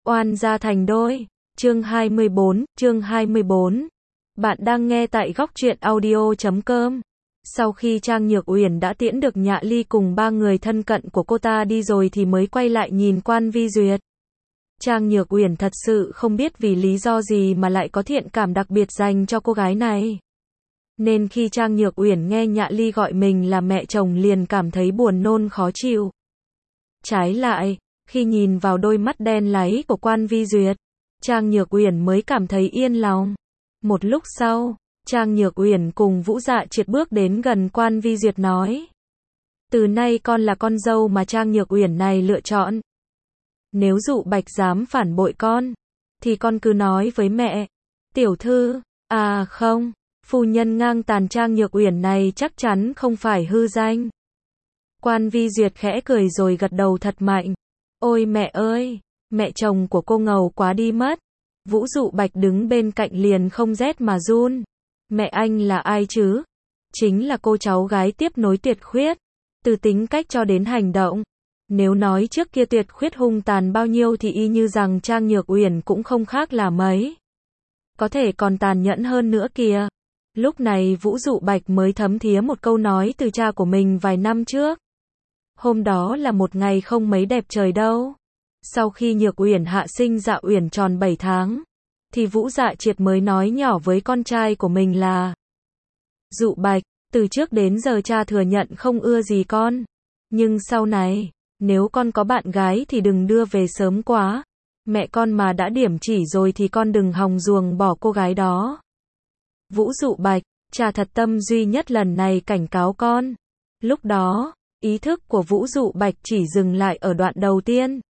Oan gia thành đôi. Chương 24. Bạn đang nghe tại góc truyện audio.com. Sau khi Trang Nhược Uyển đã tiễn được Nhạ Ly cùng ba người thân cận của cô ta đi rồi thì mới quay lại nhìn Quan Vi Duyệt. Trang Nhược Uyển thật sự không biết vì lý do gì mà lại có thiện cảm đặc biệt dành cho cô gái này. Nên khi Trang Nhược Uyển nghe Nhạ Ly gọi mình là mẹ chồng liền cảm thấy buồn nôn khó chịu. Trái lại, khi nhìn vào đôi mắt đen láy của Quan Vi Duyệt, Trang Nhược Uyển mới cảm thấy yên lòng. Một lúc sau, Trang Nhược Uyển cùng Vũ Dạ Triệt bước đến gần Quan Vi Duyệt nói: "Từ nay con là con dâu mà Trang Nhược Uyển này lựa chọn. Nếu Dụ Bạch dám phản bội con, thì con cứ nói với mẹ." "Tiểu thư, à không, phu nhân ngang tàn Trang Nhược Uyển này chắc chắn không phải hư danh." Quan Vi Duyệt khẽ cười rồi gật đầu thật mạnh. "Ôi mẹ ơi, mẹ chồng của cô ngầu quá đi mất." Vũ Dụ Bạch đứng bên cạnh liền không rét mà run. "Mẹ anh là ai chứ?" "Chính là cô cháu gái tiếp nối Tuyệt Khuyết. Từ tính cách cho đến hành động, nếu nói trước kia Tuyệt Khuyết hung tàn bao nhiêu thì y như rằng Trang Nhược Uyển cũng không khác là mấy. Có thể còn tàn nhẫn hơn nữa kìa." Lúc này Vũ Dụ Bạch mới thấm thía một câu nói từ cha của mình vài năm trước. Hôm đó là một ngày không mấy đẹp trời đâu. Sau khi Nhược Uyển hạ sinh Dạ Uyển tròn 7 tháng, thì Vũ Dạ Triệt mới nói nhỏ với con trai của mình là: "Dụ Bạch, từ trước đến giờ cha thừa nhận không ưa gì con. Nhưng sau này, nếu con có bạn gái thì đừng đưa về sớm quá. Mẹ con mà đã điểm chỉ rồi thì con đừng hòng ruồng bỏ cô gái đó." "Vũ Dụ Bạch, cha thật tâm duy nhất lần này cảnh cáo con." Lúc đó, ý thức của Vũ Dụ Bạch chỉ dừng lại ở đoạn đầu tiên.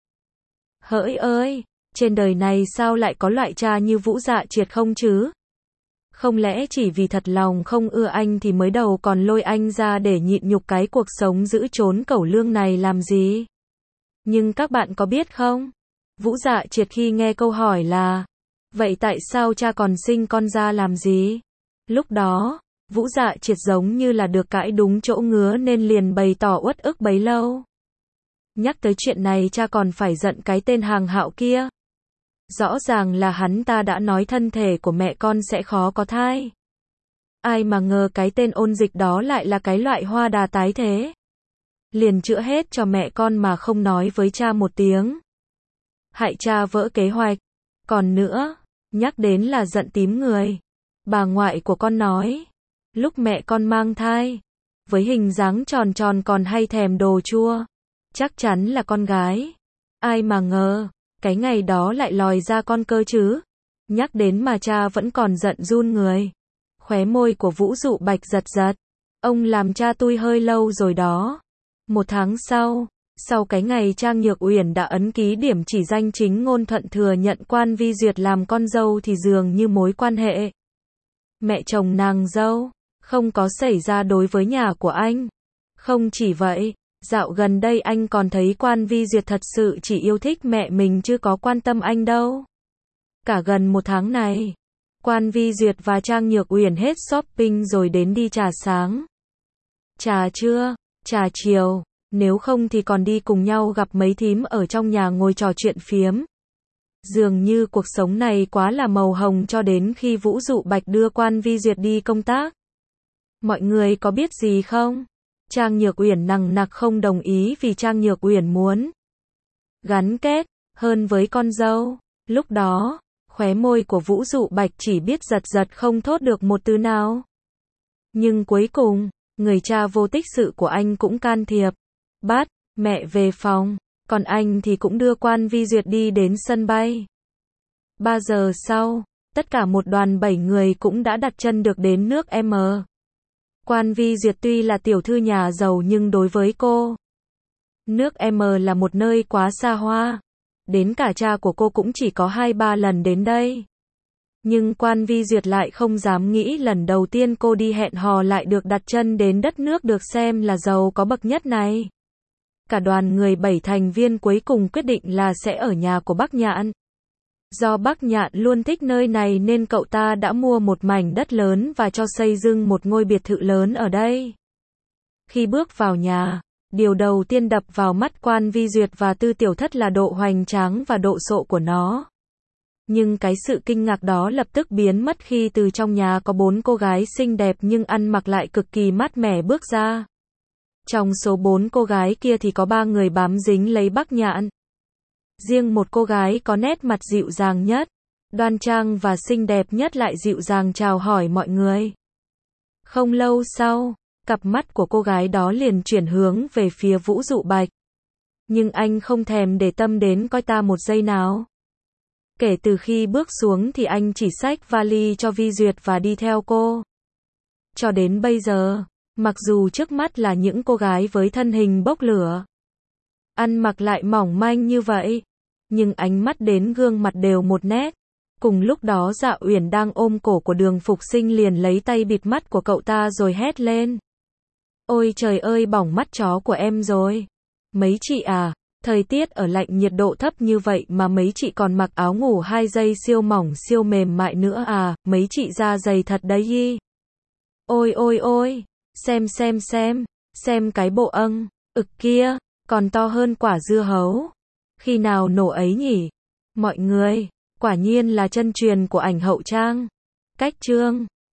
Hỡi ơi, trên đời này sao lại có loại cha như Vũ Dạ Triệt không chứ? Không lẽ chỉ vì thật lòng không ưa anh thì mới đầu còn lôi anh ra để nhịn nhục cái cuộc sống giữ trốn cẩu lương này làm gì? Nhưng các bạn có biết không? Vũ Dạ Triệt khi nghe câu hỏi là: "Vậy tại sao cha còn sinh con ra làm gì?" Lúc đó, Vũ Dạ Triệt giống như là được cãi đúng chỗ ngứa nên liền bày tỏ uất ức bấy lâu. Nhắc tới chuyện này cha còn phải giận cái tên Hàng Hạo kia. Rõ ràng là hắn ta đã nói thân thể của mẹ con sẽ khó có thai. Ai mà ngờ cái tên Ôn Dịch đó lại là cái loại hoa đà tái thế. Liền chữa hết cho mẹ con mà không nói với cha một tiếng. Hại cha vỡ kế hoạch. Còn nữa, nhắc đến là giận tím người. Bà ngoại của con nói, lúc mẹ con mang thai, với hình dáng tròn tròn còn hay thèm đồ chua, chắc chắn là con gái. Ai mà ngờ, cái ngày đó lại lòi ra con cơ chứ." Nhắc đến mà cha vẫn còn giận run người. Khóe môi của Vũ Dụ Bạch giật giật. Ông làm cha tui hơi lâu rồi đó. Một tháng sau cái ngày Trang Nhược Uyển đã ấn ký điểm chỉ danh chính ngôn thuận thừa nhận Quan Vi Duyệt làm con dâu thì dường như mối quan hệ mẹ chồng nàng dâu không có xảy ra đối với nhà của anh. Không chỉ vậy, dạo gần đây anh còn thấy Quan Vi Duyệt thật sự chỉ yêu thích mẹ mình chứ có quan tâm anh đâu. Cả gần một tháng này, Quan Vi Duyệt và Trang Nhược Uyển hết shopping rồi đến đi trà sáng, trà trưa, trà chiều, nếu không thì còn đi cùng nhau gặp mấy thím ở trong nhà ngồi trò chuyện phiếm. Dường như cuộc sống này quá là màu hồng cho đến khi Vũ Dụ Bạch đưa Quan Vi Duyệt đi công tác. Mọi người có biết gì không? Trang Nhược Uyển nằng nặc không đồng ý vì Trang Nhược Uyển muốn gắn kết hơn với con dâu. Lúc đó, khóe môi của Vũ Dụ Bạch chỉ biết giật giật không thốt được một từ nào. Nhưng cuối cùng, người cha vô tích sự của anh cũng can thiệp, bắt mẹ về phòng, còn anh thì cũng đưa Quan Vi Duyệt đi đến sân bay. 3 giờ sau, tất cả một đoàn 7 người cũng đã đặt chân được đến nước M. Quan Vi Duyệt tuy là tiểu thư nhà giàu nhưng đối với cô, nước M là một nơi quá xa hoa. Đến cả cha của cô cũng chỉ có 2-3 lần đến đây. Nhưng Quan Vi Duyệt lại không dám nghĩ lần đầu tiên cô đi hẹn hò lại được đặt chân đến đất nước được xem là giàu có bậc nhất này. Cả đoàn người 7 thành viên cuối cùng quyết định là sẽ ở nhà của bác Nhạn. Do bác Nhạn luôn thích nơi này nên cậu ta đã mua một mảnh đất lớn và cho xây dựng một ngôi biệt thự lớn ở đây. Khi bước vào nhà, Điều đầu tiên đập vào mắt Quan Vi Duyệt và Tư Tiểu Thất là độ hoành tráng và độ xộ của nó. Nhưng cái sự kinh ngạc đó lập tức biến mất khi từ trong nhà có 4 cô gái xinh đẹp nhưng ăn mặc lại cực kỳ mát mẻ bước ra. Trong số 4 cô gái kia thì có 3 người bám dính lấy Bác Nhạn. Riêng một cô gái có nét mặt dịu dàng nhất, đoan trang và xinh đẹp nhất lại dịu dàng chào hỏi mọi người. Không lâu sau, cặp mắt của cô gái đó liền chuyển hướng về phía Vũ Dụ Bạch. Nhưng anh không thèm để tâm đến coi ta một giây nào. Kể từ khi bước xuống thì anh chỉ xách vali cho Vi Duyệt và đi theo cô. Cho đến bây giờ, mặc dù trước mắt là những cô gái với thân hình bốc lửa, ăn mặc lại mỏng manh như vậy, nhưng ánh mắt đến gương mặt đều một nét. Cùng lúc đó Dạ Uyển đang ôm cổ của Đường Phục Sinh liền lấy tay bịt mắt của cậu ta rồi hét lên. Ôi trời ơi, bỏng mắt chó của em rồi. Mấy chị à, thời tiết ở lạnh nhiệt độ thấp như vậy mà mấy chị còn mặc áo ngủ 2 giây siêu mỏng siêu mềm mại nữa à, mấy chị da dày thật đấy y. Ôi ôi ôi, xem cái bộ ực kia, còn to hơn quả dưa hấu. Khi nào nổ ấy nhỉ? Mọi người, quả nhiên là chân truyền của ảnh hậu trang. Cách chương